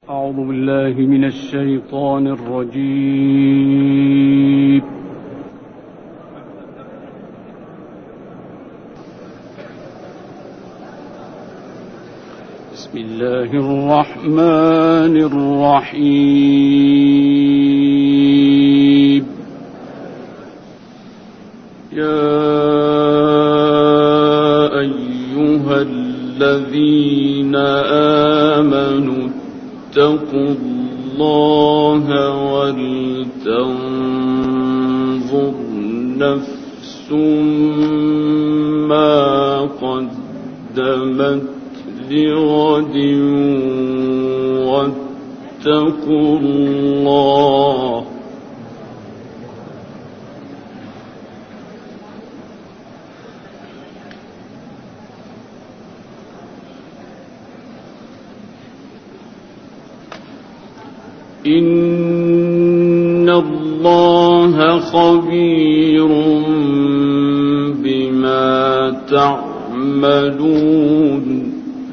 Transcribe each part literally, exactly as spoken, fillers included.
أعوذ بالله من الشيطان الرجيم. بسم الله الرحمن الرحيم. يا أيها الذين آمنوا اتقوا الله ولتنظر نفس ما قدمت لغد واتقوا الله إن الله خبير بما تعملون.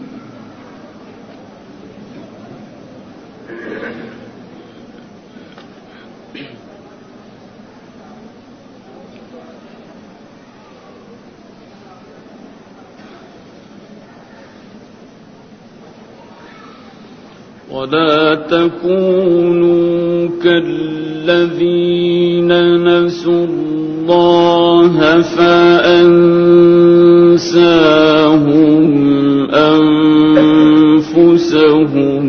ولا تكونوا كالذين نسوا الله فأنساهم أنفسهم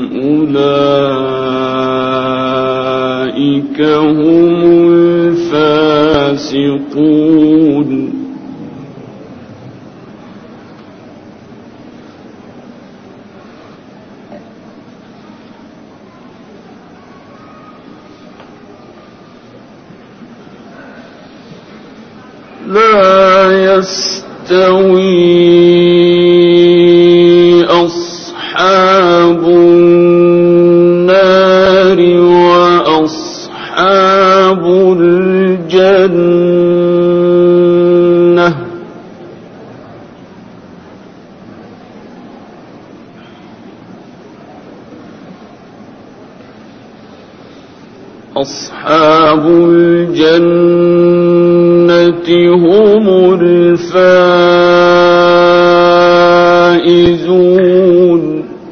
أولئك هم الفاسقون. لا يستوي أصحاب النار وأصحاب الجنة أصحاب الجنة هم الفائزون.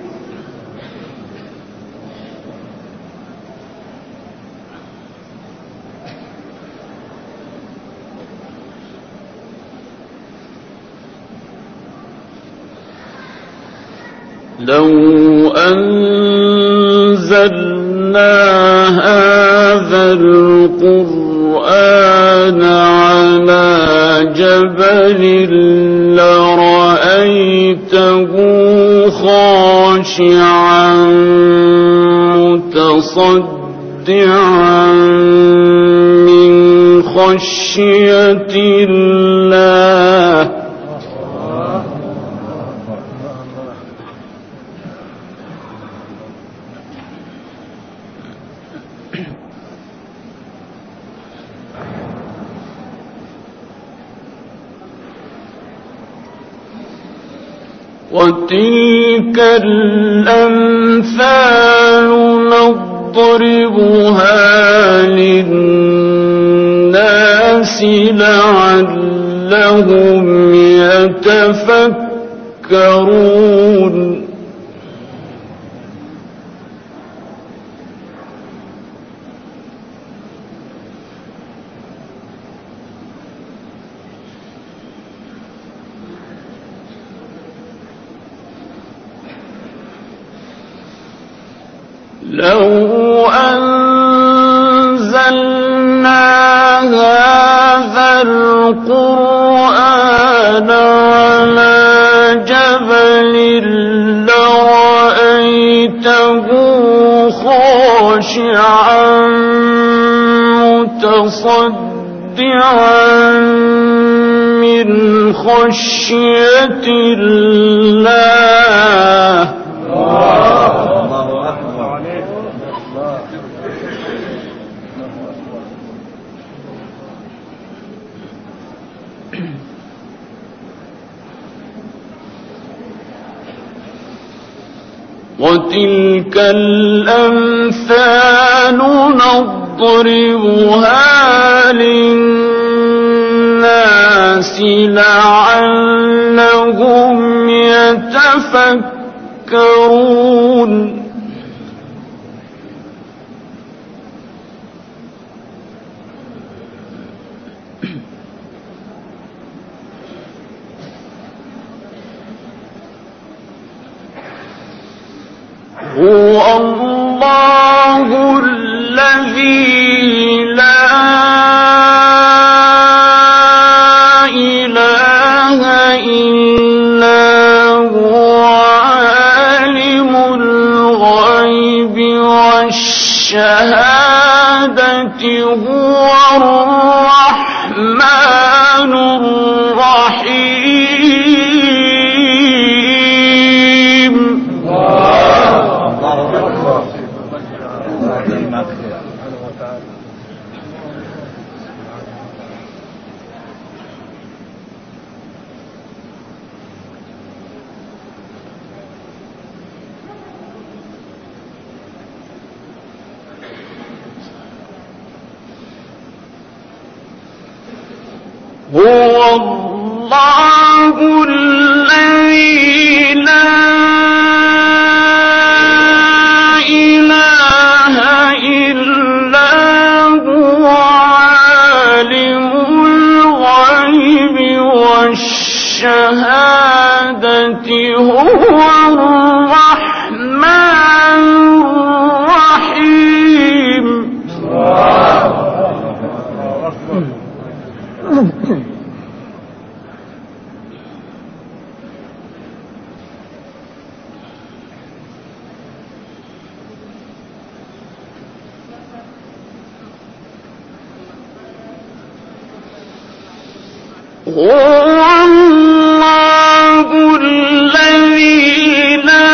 لو أنزلنا هذا القرآن على جبل لرأيته خاشعا متصدعا من خشية الله. وتلك الأمثال نضربها للناس لعلهم يتفكرون. لو أنزلنا هذا القرآن على جبل لرأيته خاشعا متصدعا من خشية الله. وتلك وتلك الأمثال نضربها للناس لعلهم يتفكرون هو الله الذي لا إله إلا هو عالم الغيب والشهادة هو الرحمن الرحيم. هو الله الذي لا إله إلا هو عالم الغيب والشهادة هو الرحمن الرحيم. هو الله الذي لا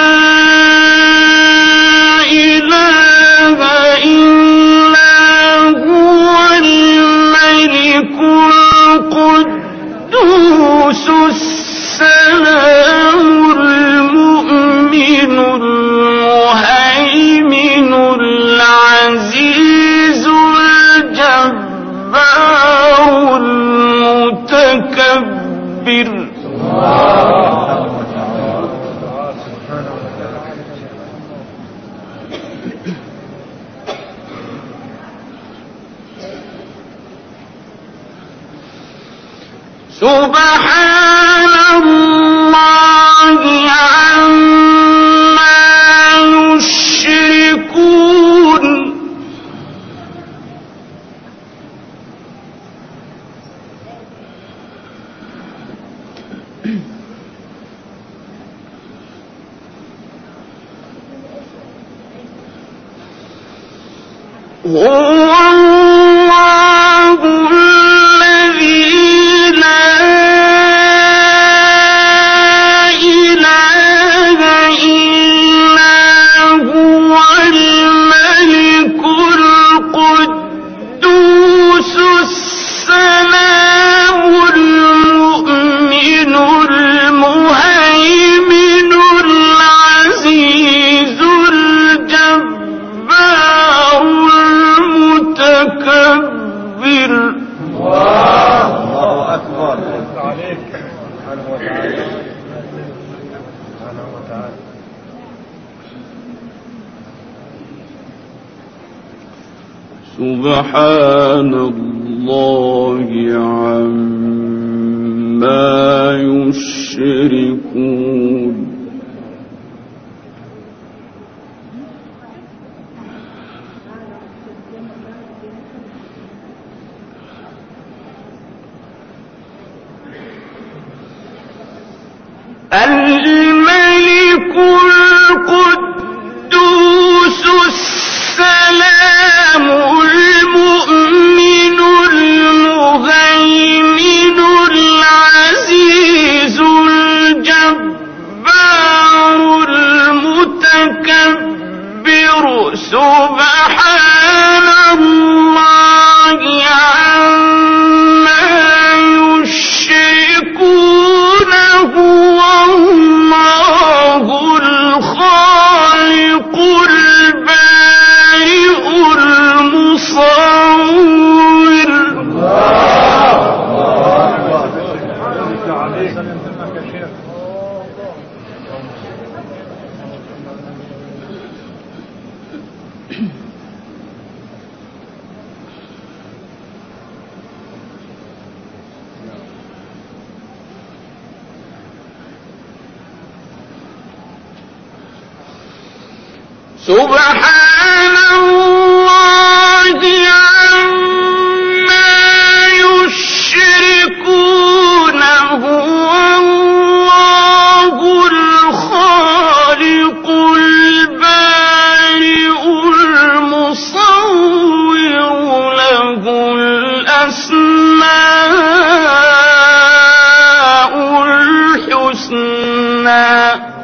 إله إلا هو الملك القدوس السلام المؤمن المهيمن العزيز الجبار المتكبر. سبحان الله عما يشركون. هو الله الذي لا إله إلا هو الملك القدوس السلام المؤمن المهيمن العزيز الجبار المتكبر. الله أكبر عليك سبحانه وتعالى سبحانه وتعالى. سبحان الله عما يشركون. الملك القدوس السلام المؤمن المهيمن العزيز الجبار المتكبر. سبحان الله عما يشركون. هو الله الخالق سبحان الله عما يشركون هو الله الخالق البارئ المصور له الأسماء الحسنى.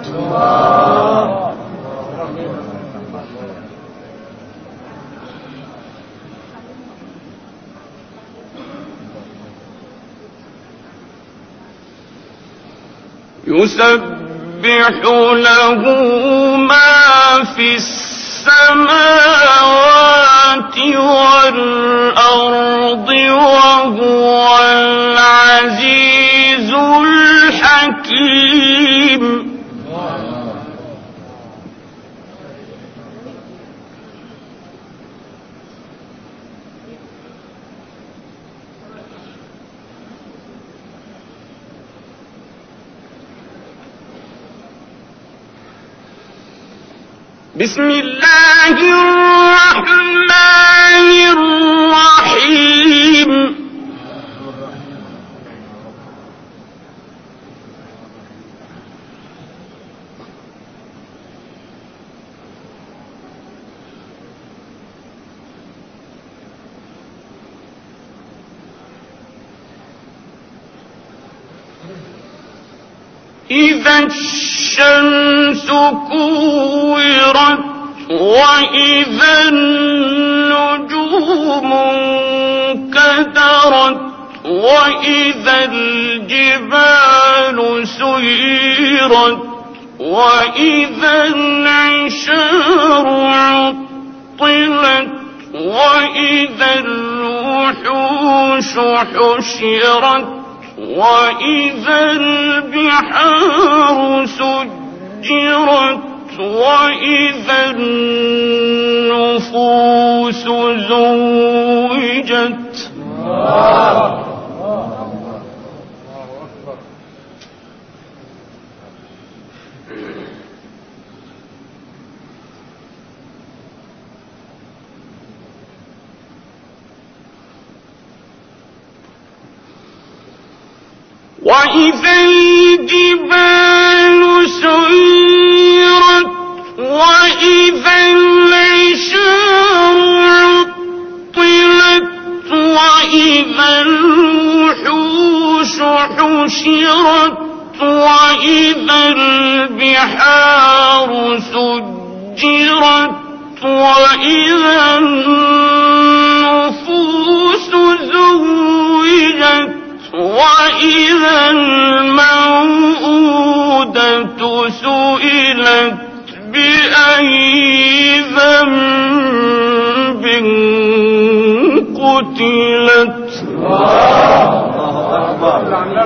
يسبح له ما في السماوات والأرض وهو العزيز الحكيم. بسم الله الرحمن الرحيم. إذا الشمس كورت وإذا النجوم انكدرت وإذا الجبال سيرت وإذا العشار عطلت وإذا الوحوش حشرت وإذا البحار سجرت وإذا النفوس زوجت. وإذا الجبال سيرت وإذا العشار عطلت وإذا الوحوش حشرت وإذا البحار سجرت وإذا النفوس زوجت وإذا الموءودة سئلت بأي ذنب قتلت. الله أكبر.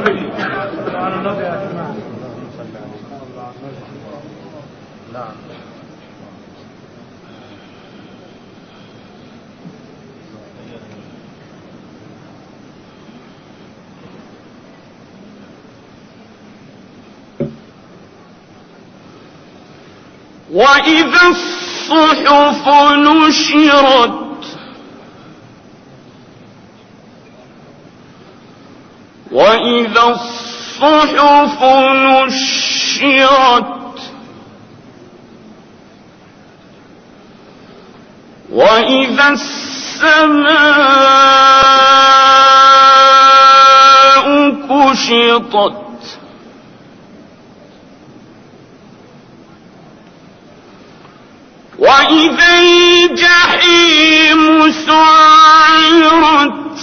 وإذا الصحف نشرت وإذا الصحف نشرت وإذا السماء كشطت وإذا الجحيم سعرت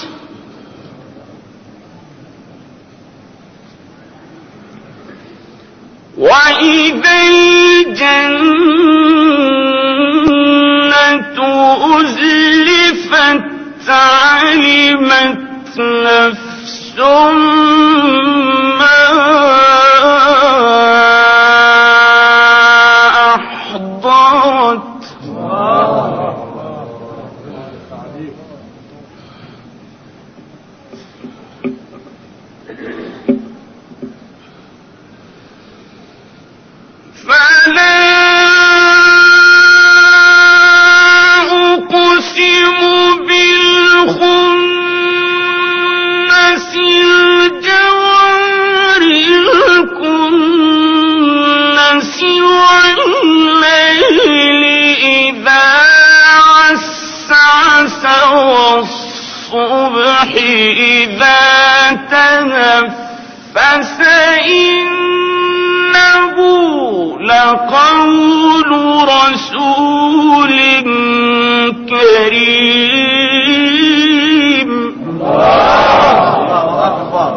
وإذا الجنة أزلفت علمت نفس ما أحضرت. فلا الصبح إذا تنفس إنه لقول رسول كريم. الله أكبر.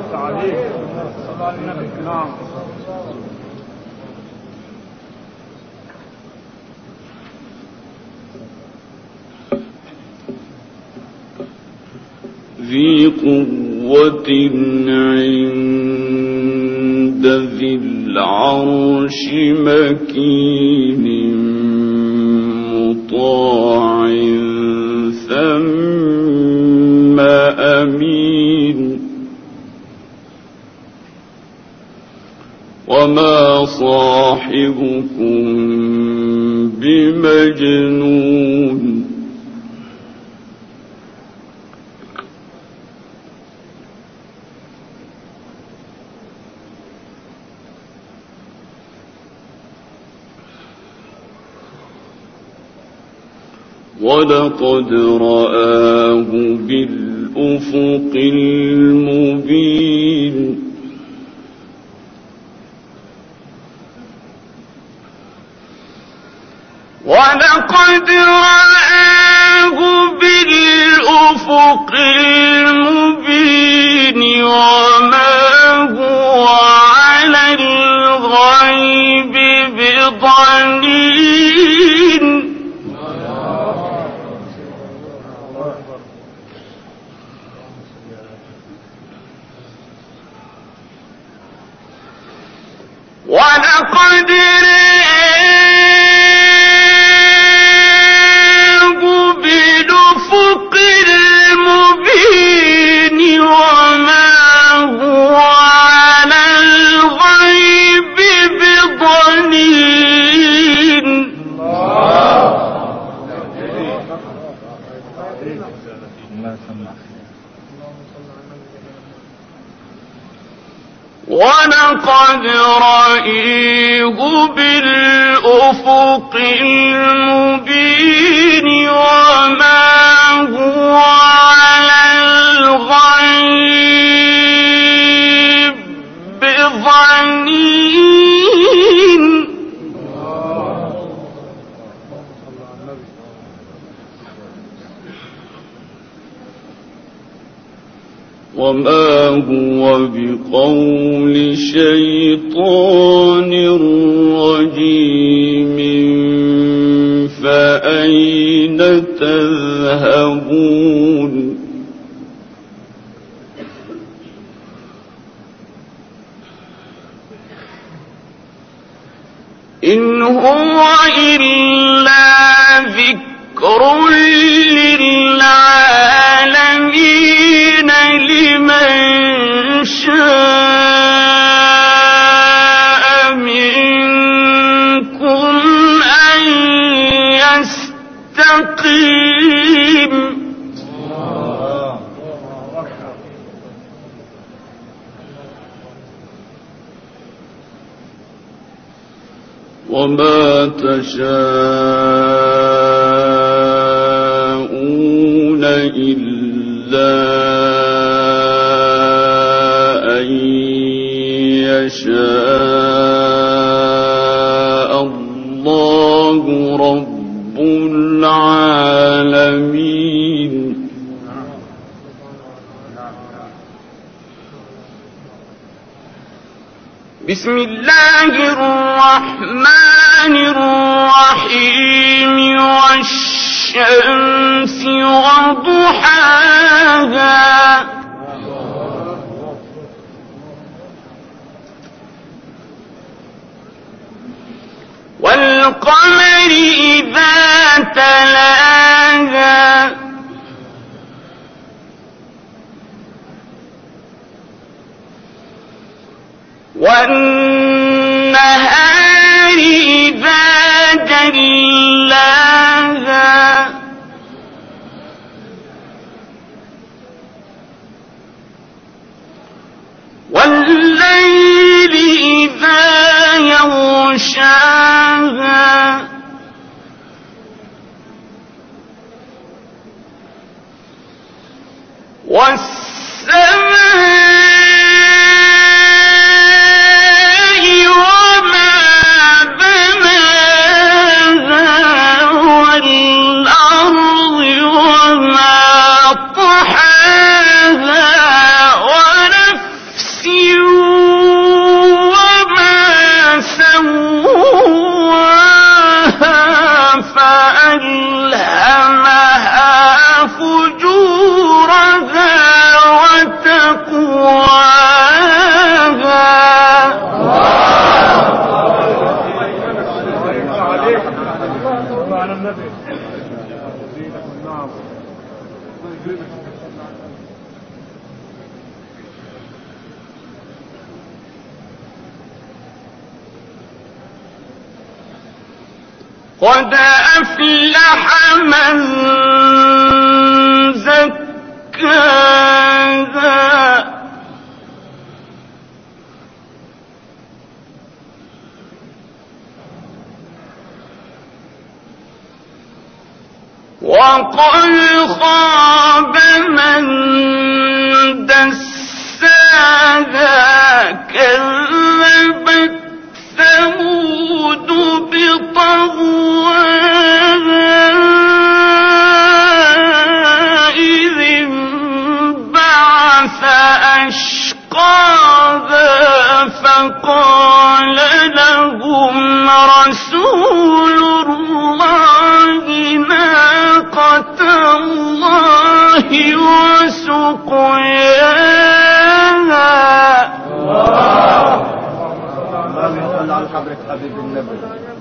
ذي قوة عند ذي العرش مكين مطاع ثم أمين وما صاحبكم بمجنون ولقد رآه بالأفق المبين ولقد رآه بالأفق المبين وما هو على الغيب بضنين ولقد رآه بالأفق المبين وما هو على الغيب بضنين ولقد رآه بالأفق المبين وما هو على الغيب بضنين وما هو بقول شيطان رجيم فأين تذهبون إن هو إلا ذكر للعالمين لمن شاء منكم أن يستقيم وما تشاءون إلا أن يشاء الله رب العالمين. بسم الله الرحمن الرحيم والشمس وضحاها والقمر إذا تلاها والنهار إذا جلاها والليل إذا يغشاها والسماء وما بناها والأرض وما طحاها ونفس وما سواها فألهمها فجورها وتقواها. قد أفلح من زكاها وقد خاب من دساها كذبت ثمود بطغواها إذ انبعث أشقاها فقال لهم رسول الله ناقة الله وسقياها. اللهم صل على حضرة حبيب النبي.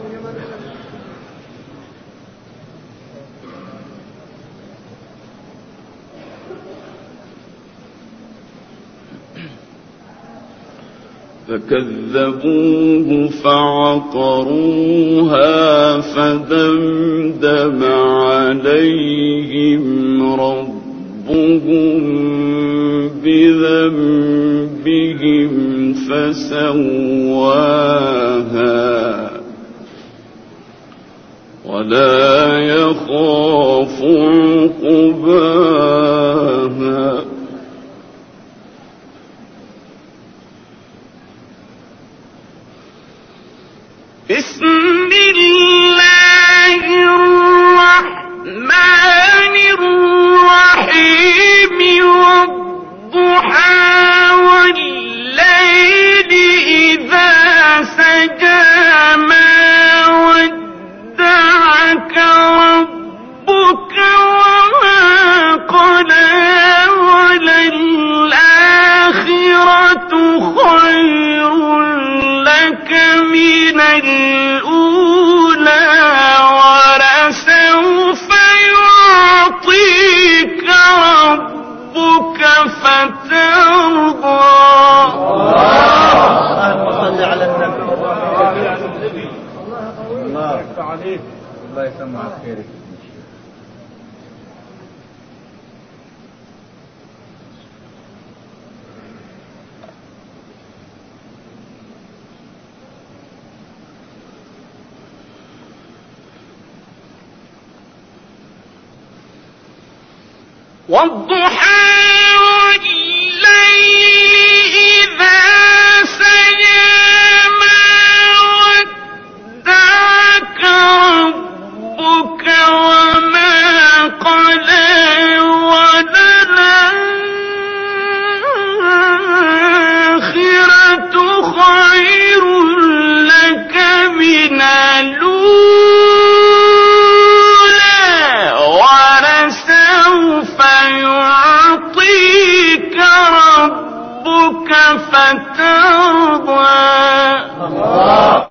فكذبوه فعقروها فدمدم عليهم ربهم بذنبهم فسواها ولا يخاف عقباها. بسم الله الرحمن الرحيم والضحى والليل إذا سجى ما ودعك ربك وما قلى وللآخرة خير لك من الأولى ولسوف يعطيك ربك فترضى. صل على النبي. الله عليك. الله يسمعك خيرك. والضحى والليل إذا سجى ما ودعك ربك وما قلى وللآخرة خير لك من الأولى ولسوف يعطيك ربك فترضى.